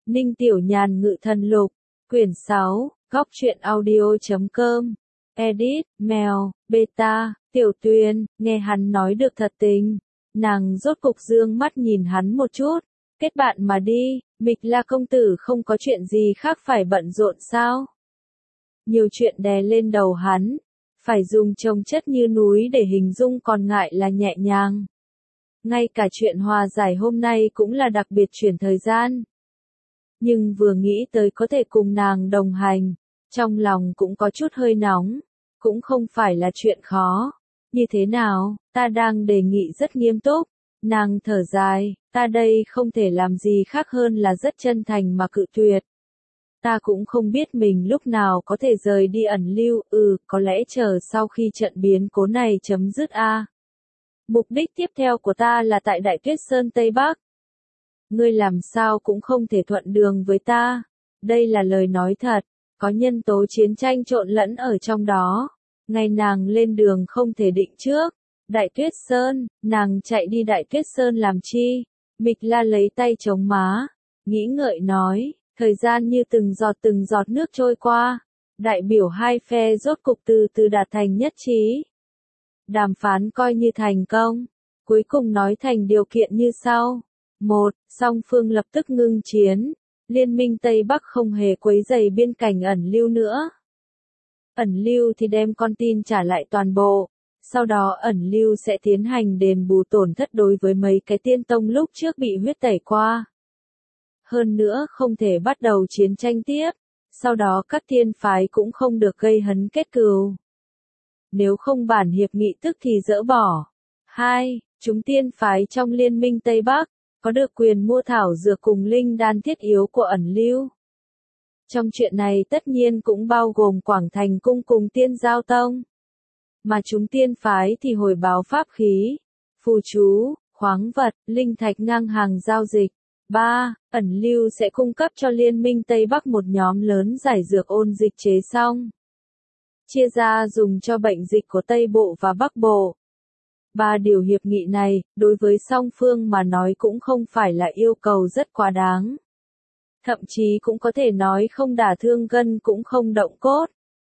Ninh Tiểu Nhàn Ngự Thần Lục, quyển 6, góc truyện audio.com, edit, mèo, beta, Tiểu Tuyền, nghe hắn nói được thật tình. Nàng rốt cục dương mắt nhìn hắn một chút, kết bạn mà đi, Mịch La công tử không có chuyện gì khác phải bận rộn sao? Nhiều chuyện đè lên đầu hắn, phải dùng chồng chất như núi để hình dung còn ngại là nhẹ nhàng. Ngay cả chuyện hòa giải hôm nay cũng là đặc biệt chuyển thời gian. Nhưng vừa nghĩ tới có thể cùng nàng đồng hành, trong lòng cũng có chút hơi nóng, cũng không phải là chuyện khó. Như thế nào, ta đang đề nghị rất nghiêm túc, nàng thở dài, ta đây không thể làm gì khác hơn là rất chân thành mà cự tuyệt. Ta cũng không biết mình lúc nào có thể rời đi ẩn lưu, có lẽ chờ sau khi trận biến cố này chấm dứt a. Mục đích tiếp theo của ta là tại Đại Tuyết Sơn Tây Bắc. Ngươi làm sao cũng không thể thuận đường với ta. Đây là lời nói thật, có nhân tố chiến tranh trộn lẫn ở trong đó. Ngày nàng lên đường không thể định trước. Đại Tuyết Sơn, nàng chạy đi Đại Tuyết Sơn làm chi? Mịch La lấy tay chống má, nghĩ ngợi nói, thời gian như từng giọt nước trôi qua. Đại biểu hai phe rốt cục từ từ đạt thành nhất trí. Đàm phán coi như thành công, cuối cùng nói thành điều kiện như sau. 1. Song phương lập tức ngưng chiến, Liên minh Tây Bắc không hề quấy rầy biên cảnh ẩn lưu nữa. Ẩn lưu thì đem con tin trả lại toàn bộ, sau đó ẩn lưu sẽ tiến hành đền bù tổn thất đối với mấy cái tiên tông lúc trước bị huyết tẩy qua. Hơn nữa không thể bắt đầu chiến tranh tiếp, sau đó các tiên phái cũng không được gây hấn kết cừu. Nếu không bản hiệp nghị tức thì dỡ bỏ. 2. Chúng tiên phái trong Liên minh Tây Bắc có được quyền mua thảo dược cùng linh đan thiết yếu của ẩn lưu. Trong chuyện này tất nhiên cũng bao gồm Quảng Thành Cung cùng Tiên Giao Tông. Mà chúng tiên phái thì hồi báo pháp khí, phù chú, khoáng vật, linh thạch ngang hàng giao dịch. 3. Ẩn lưu sẽ cung cấp cho Liên minh Tây Bắc một nhóm lớn giải dược ôn dịch chế xong, chia ra dùng cho bệnh dịch của Tây Bộ và Bắc Bộ. 3 điều hiệp nghị này, đối với song phương mà nói cũng không phải là yêu cầu rất quá đáng. Thậm chí cũng có thể nói không đả thương gân cũng không động cốt.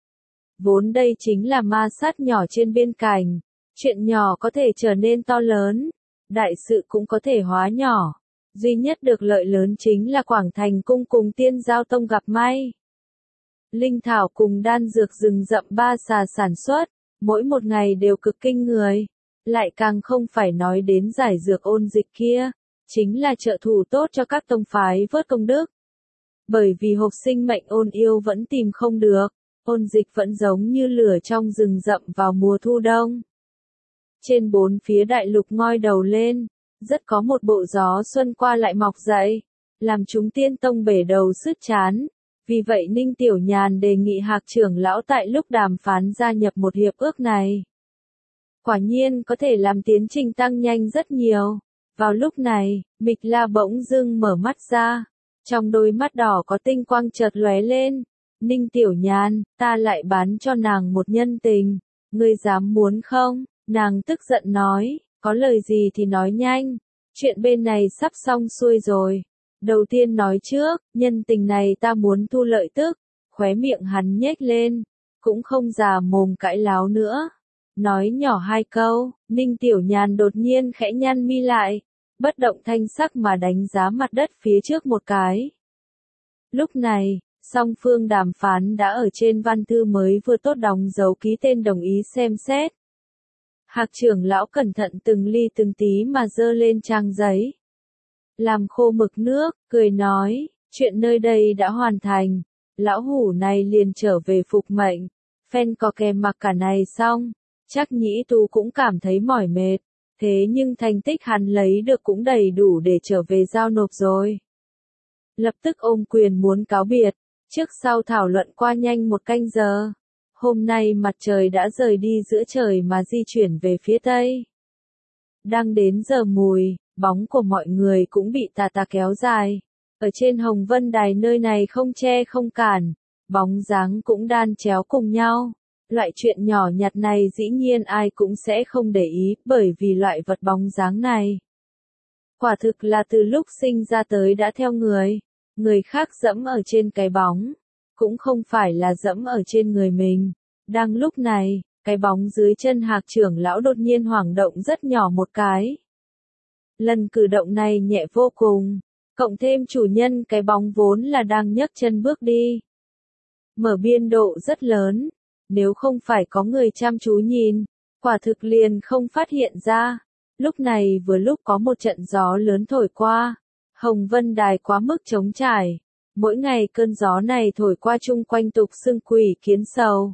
Vốn đây chính là ma sát nhỏ trên biên cảnh. Chuyện nhỏ có thể trở nên to lớn. Đại sự cũng có thể hóa nhỏ. Duy nhất được lợi lớn chính là Quảng Thành Cung cùng Tiên Giao Tông gặp may. Linh thảo cùng đan dược rừng rậm ba xà sản xuất, mỗi một ngày đều cực kinh người. Lại càng không phải nói đến giải dược ôn dịch kia, chính là trợ thủ tốt cho các tông phái vớt công đức. Bởi vì hộp sinh mệnh ôn yêu vẫn tìm không được, ôn dịch vẫn giống như lửa trong rừng rậm vào mùa thu đông. Trên bốn phía đại lục ngoi đầu lên, rất có một bộ gió xuân qua lại mọc dậy, làm chúng tiên tông bể đầu sứt chán. Vì vậy Ninh Tiểu Nhàn đề nghị Hạc trưởng lão tại lúc đàm phán gia nhập một hiệp ước này. Quả nhiên có thể làm tiến trình tăng nhanh rất nhiều. Vào lúc này, Mịch La bỗng dưng mở mắt ra. Trong đôi mắt đỏ có tinh quang chợt lóe lên. Ninh Tiểu Nhàn, ta lại bán cho nàng một nhân tình. Ngươi dám muốn không? Nàng tức giận nói, có lời gì thì nói nhanh. Chuyện bên này sắp xong xuôi rồi. Đầu tiên nói trước, nhân tình này ta muốn thu lợi tức. Khóe miệng hắn nhếch lên, cũng không già mồm cãi láo nữa. Nói nhỏ hai câu, Ninh Tiểu Nhàn đột nhiên khẽ nhăn mi lại, bất động thanh sắc mà đánh giá mặt đất phía trước một cái. Lúc này, song phương đàm phán đã ở trên văn thư mới vừa tốt đóng dấu ký tên đồng ý xem xét. Hạc trưởng lão cẩn thận từng ly từng tí mà dơ lên trang giấy. Làm khô mực nước, cười nói, chuyện nơi đây đã hoàn thành, lão hủ này liền trở về phục mệnh, phen có kèm mặc cả này xong. Chắc Nhĩ Tu cũng cảm thấy mỏi mệt, thế nhưng thành tích hắn lấy được cũng đầy đủ để trở về giao nộp rồi. Lập tức ôm quyền muốn cáo biệt, trước sau thảo luận qua nhanh 1 canh giờ. Hôm nay mặt trời đã rời đi giữa trời mà di chuyển về phía tây. Đang đến giờ mùi, bóng của mọi người cũng bị tà tà kéo dài. Ở trên Hồng Vân Đài nơi này không che không cản, bóng dáng cũng đan chéo cùng nhau. Loại chuyện nhỏ nhặt này dĩ nhiên ai cũng sẽ không để ý, bởi vì loại vật bóng dáng này quả thực là từ lúc sinh ra tới đã theo người. Người khác dẫm ở trên cái bóng, cũng không phải là dẫm ở trên người mình. Đang lúc này, cái bóng dưới chân Hạc trưởng lão đột nhiên hoảng động rất nhỏ một cái. Lần cử động này nhẹ vô cùng, cộng thêm chủ nhân cái bóng vốn là đang nhấc chân bước đi. Mở biên độ rất lớn, nếu không phải có người chăm chú nhìn, quả thực liền không phát hiện ra. Lúc này vừa lúc có một trận gió lớn thổi qua, Hồng Vân Đài quá mức trống trải. Mỗi ngày cơn gió này thổi qua chung quanh tục xưng quỷ kiến sầu.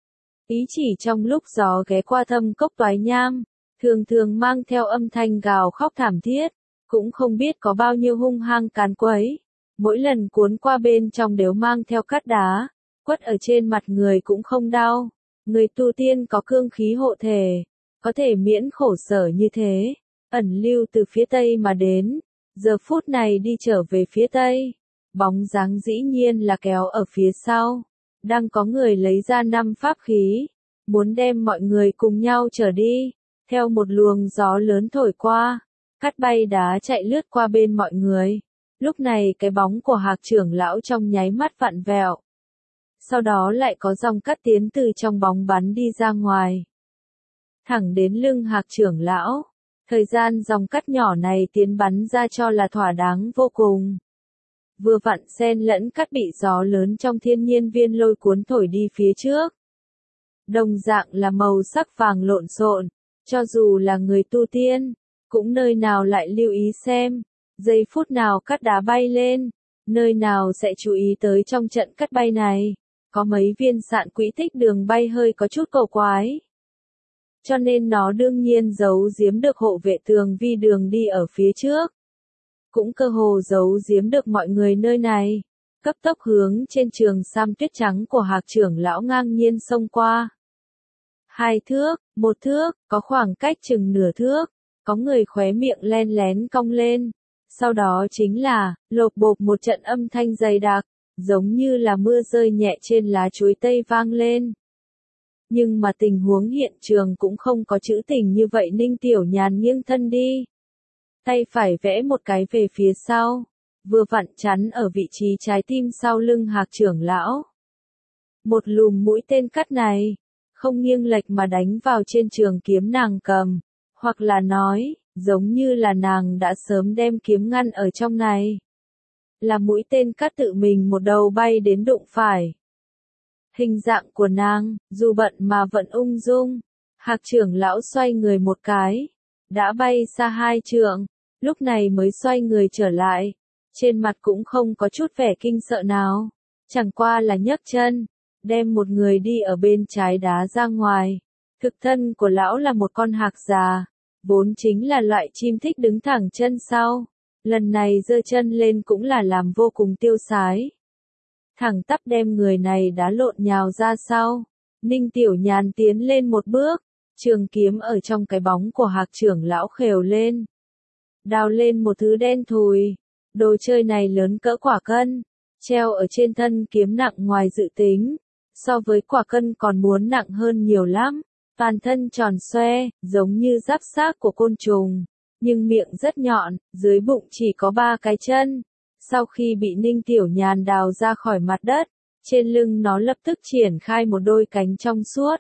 Ý chỉ trong lúc gió ghé qua thâm cốc toái nham, thường thường mang theo âm thanh gào khóc thảm thiết, cũng không biết có bao nhiêu hung hăng càn quấy. Mỗi lần cuốn qua bên trong đều mang theo cát đá, quất ở trên mặt người cũng không đau. Người tu tiên có cương khí hộ thể, có thể miễn khổ sở như thế, ẩn lưu từ phía tây mà đến, giờ phút này đi trở về phía tây. Bóng dáng dĩ nhiên là kéo ở phía sau, đang có người lấy ra 5 pháp khí, muốn đem mọi người cùng nhau trở đi. Theo một luồng gió lớn thổi qua, cát bay đá chạy lướt qua bên mọi người. Lúc này cái bóng của Hạc trưởng lão trong nháy mắt vặn vẹo. Sau đó lại có dòng cát tiến từ trong bóng bắn đi ra ngoài, thẳng đến lưng Hạc trưởng lão. Thời gian dòng cát nhỏ này tiến bắn ra cho là thỏa đáng vô cùng. Vừa vặn xen lẫn cát bị gió lớn trong thiên nhiên viên lôi cuốn thổi đi phía trước. Đồng dạng là màu sắc vàng lộn xộn, cho dù là người tu tiên, cũng nơi nào lại lưu ý xem, giây phút nào cát đá bay lên, nơi nào sẽ chú ý tới trong trận cát bay này, có mấy viên sạn quỹ tích đường bay hơi có chút cầu quái. Cho nên nó đương nhiên giấu giếm được hộ vệ tường vi đường đi ở phía trước. Cũng cơ hồ giấu giếm được mọi người nơi này, cấp tốc hướng trên trường sam tuyết trắng của Hạc trưởng lão ngang nhiên xông qua. 2 thước, 1 thước, có khoảng cách chừng nửa thước, có người khóe miệng len lén cong lên. Sau đó chính là, lộp bộp một trận âm thanh dày đặc, giống như là mưa rơi nhẹ trên lá chuối tây vang lên. Nhưng mà tình huống hiện trường cũng không có trữ tình như vậy. Ninh Tiểu Nhàn nghiêng thân đi, tay phải vẽ một cái về phía sau, vừa vặn chắn ở vị trí trái tim sau lưng Hạc trưởng lão. Một lùm mũi tên cắt này, không nghiêng lệch mà đánh vào trên trường kiếm nàng cầm, hoặc là nói, giống như là nàng đã sớm đem kiếm ngăn ở trong này. Là mũi tên cắt tự mình một đầu bay đến đụng phải. Hình dạng của nàng, dù bận mà vẫn ung dung. Hạc trưởng lão xoay người một cái, đã bay xa 2 trượng, lúc này mới xoay người trở lại. Trên mặt cũng không có chút vẻ kinh sợ nào, chẳng qua là nhấc chân, đem một người đi ở bên trái đá ra ngoài. Thực thân của lão là một con hạc già, vốn chính là loại chim thích đứng thẳng chân sau. Lần này giơ chân lên cũng là làm vô cùng tiêu sái. Thẳng tắp đem người này đá lộn nhào ra sau. Ninh Tiểu Nhàn tiến lên một bước, trường kiếm ở trong cái bóng của Hạc trưởng lão khều lên. Đào lên một thứ đen thùi. Đồ chơi này lớn cỡ quả cân, treo ở trên thân kiếm nặng ngoài dự tính. So với quả cân còn muốn nặng hơn nhiều lắm. Toàn thân tròn xoe, giống như giáp xác của côn trùng. Nhưng miệng rất nhọn, dưới bụng chỉ có 3 cái chân. Sau khi bị Ninh Tiểu Nhàn đào ra khỏi mặt đất, trên lưng nó lập tức triển khai một đôi cánh trong suốt.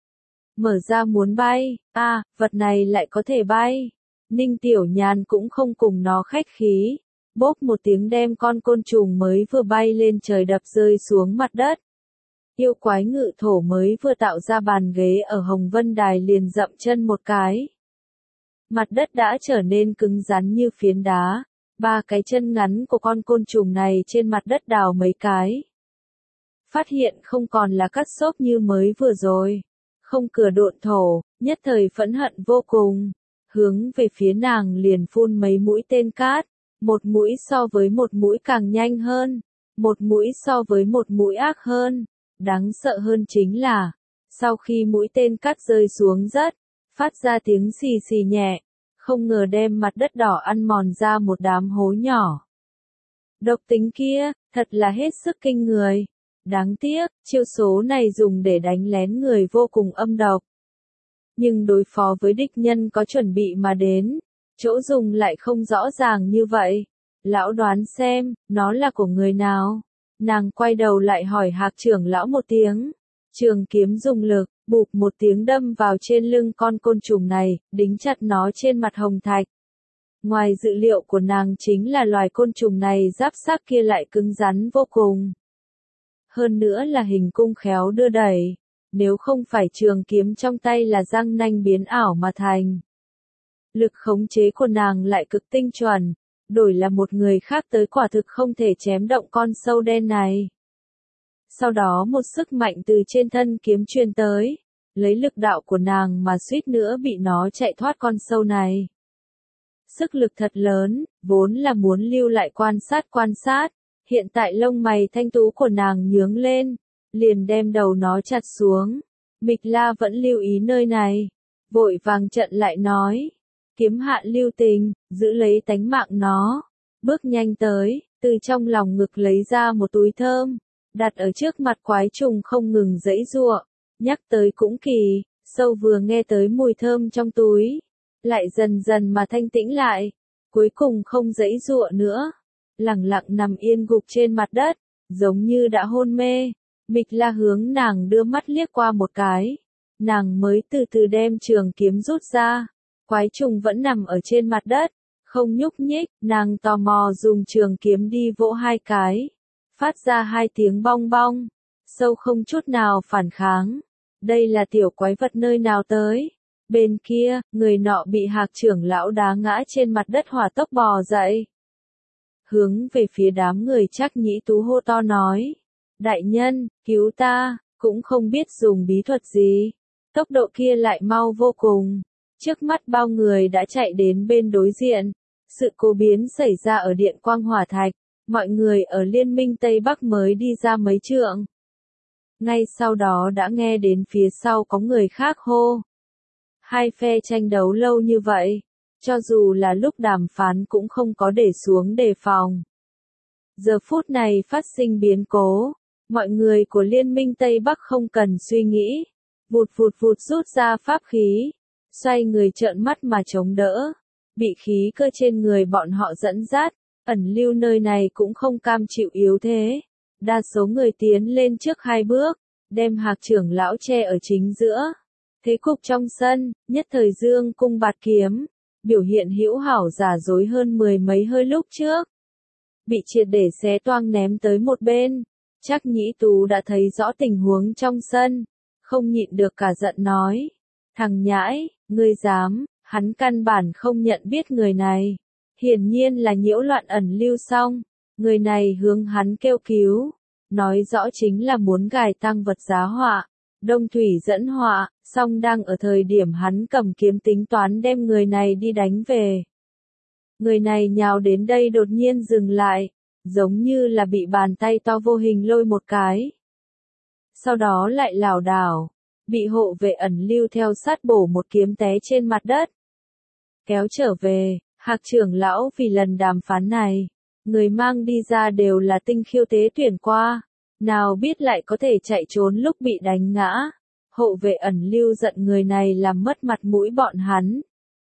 Mở ra muốn bay, vật này lại có thể bay. Ninh Tiểu Nhàn cũng không cùng nó khách khí. Bốp một tiếng đem con côn trùng mới vừa bay lên trời đập rơi xuống mặt đất. Yêu quái ngự thổ mới vừa tạo ra bàn ghế ở Hồng Vân Đài liền dậm chân một cái. Mặt đất đã trở nên cứng rắn như phiến đá. 3 cái chân ngắn của con côn trùng này trên mặt đất đào mấy cái. Phát hiện không còn là cắt xốp như mới vừa rồi. Không cửa độn thổ, nhất thời phẫn hận vô cùng. Hướng về phía nàng liền phun mấy mũi tên cát. Một mũi so với một mũi càng nhanh hơn. Một mũi so với một mũi ác hơn. Đáng sợ hơn chính là, sau khi mũi tên cát rơi xuống rất, phát ra tiếng xì xì nhẹ. Không ngờ đem mặt đất đỏ ăn mòn ra một đám hố nhỏ. Độc tính kia, thật là hết sức kinh người. Đáng tiếc, chiêu số này dùng để đánh lén người vô cùng âm độc. Nhưng đối phó với địch nhân có chuẩn bị mà đến, chỗ dùng lại không rõ ràng như vậy. Lão đoán xem, nó là của người nào? Nàng quay đầu lại hỏi Hạc trưởng lão một tiếng. Trường kiếm dùng lực, bụp một tiếng đâm vào trên lưng con côn trùng này, đính chặt nó trên mặt hồng thạch. Ngoài dự liệu của nàng chính là loài côn trùng này giáp xác kia lại cứng rắn vô cùng. Hơn nữa là hình cung khéo đưa đẩy, nếu không phải trường kiếm trong tay là răng nanh biến ảo mà thành. Lực khống chế của nàng lại cực tinh chuẩn, đổi là một người khác tới quả thực không thể chém động con sâu đen này. Sau đó một sức mạnh từ trên thân kiếm truyền tới, lấy lực đạo của nàng mà suýt nữa bị nó chạy thoát con sâu này. Sức lực thật lớn, vốn là muốn lưu lại quan sát, hiện tại lông mày thanh tú của nàng nhướng lên, liền đem đầu nó chặt xuống. Mịch La vẫn lưu ý nơi này, vội vàng chặn lại nói, kiếm hạ lưu tình, giữ lấy tánh mạng nó, bước nhanh tới, từ trong lòng ngực lấy ra một túi thơm, đặt ở trước mặt quái trùng không ngừng giãy giụa. Nhắc tới cũng kỳ, sâu vừa nghe tới mùi thơm trong túi, lại dần dần mà thanh tĩnh lại, cuối cùng không giãy giụa nữa, lẳng lặng nằm yên gục trên mặt đất, giống như đã hôn mê. Mịch La hướng nàng đưa mắt liếc qua một cái, nàng mới từ từ đem trường kiếm rút ra, quái trùng vẫn nằm ở trên mặt đất, không nhúc nhích, nàng tò mò dùng trường kiếm đi vỗ hai cái, phát ra hai tiếng bong bong, sâu không chút nào phản kháng. Đây là tiểu quái vật nơi nào tới? Bên kia, người nọ bị Hạc trưởng lão đá ngã trên mặt đất hỏa tốc bò dậy. Hướng về phía đám người Trác Nhĩ Tú hô to nói. Đại nhân, cứu ta, cũng không biết dùng bí thuật gì. Tốc độ kia lại mau vô cùng. Trước mắt bao người đã chạy đến bên đối diện. Sự cố biến xảy ra ở Điện Quang Hỏa Thạch. Mọi người ở Liên minh Tây Bắc mới đi ra mấy trượng. Ngay sau đó đã nghe đến phía sau có người khác hô. Hai phe tranh đấu lâu như vậy, cho dù là lúc đàm phán cũng không có để xuống đề phòng. Giờ phút này phát sinh biến cố, mọi người của Liên minh Tây Bắc không cần suy nghĩ, vụt vụt vụt rút ra pháp khí, xoay người trợn mắt mà chống đỡ, bị khí cơ trên người bọn họ dẫn dắt, ẩn lưu nơi này cũng không cam chịu yếu thế. Đa số người tiến lên trước hai bước, đem Hạc trưởng lão che ở chính giữa. Thế cục trong sân, nhất thời dương cung bạt kiếm, biểu hiện hữu hảo giả dối hơn mười mấy hơi lúc trước. Bị triệt để xé toang ném tới một bên, Trác Nhĩ Tú đã thấy rõ tình huống trong sân, không nhịn được cả giận nói. Thằng nhãi, ngươi dám, hắn căn bản không nhận biết người này. Hiển nhiên là nhiễu loạn ẩn lưu xong, người này hướng hắn kêu cứu, nói rõ chính là muốn gài tăng vật giá họa. Đông thủy dẫn họa, song đang ở thời điểm hắn cầm kiếm tính toán đem người này đi đánh về. Người này nhào đến đây đột nhiên dừng lại, giống như là bị bàn tay to vô hình lôi một cái. Sau đó lại lảo đảo, bị hộ vệ ẩn lưu theo sát bổ một kiếm té trên mặt đất. Kéo trở về, Hạc trưởng lão vì lần đàm phán này, người mang đi ra đều là tinh khiêu tế tuyển qua. Nào biết lại có thể chạy trốn lúc bị đánh ngã. Hộ vệ ẩn lưu giận người này làm mất mặt mũi bọn hắn.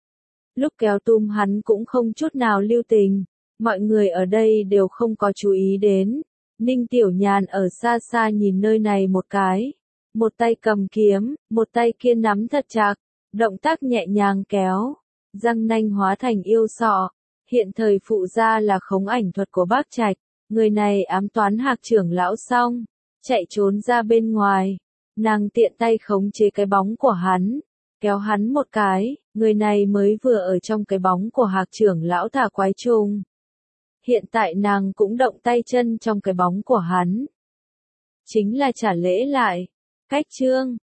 Lúc kéo tum hắn cũng không chút nào lưu tình. Mọi người ở đây đều không có chú ý đến. Ninh Tiểu Nhàn ở xa xa nhìn nơi này một cái. Một tay cầm kiếm, một tay kia nắm thật chặt. Động tác nhẹ nhàng kéo. Răng nanh hóa thành yêu sọ. Hiện thời phụ gia là khống ảnh thuật của Bác Trạch. Người này ám toán Hạc trưởng lão xong, chạy trốn ra bên ngoài, nàng tiện tay khống chế cái bóng của hắn, kéo hắn một cái, người này mới vừa ở trong cái bóng của Hạc trưởng lão thả quái trùng. Hiện tại nàng cũng động tay chân trong cái bóng của hắn. Chính là trả lễ lại. Cách chương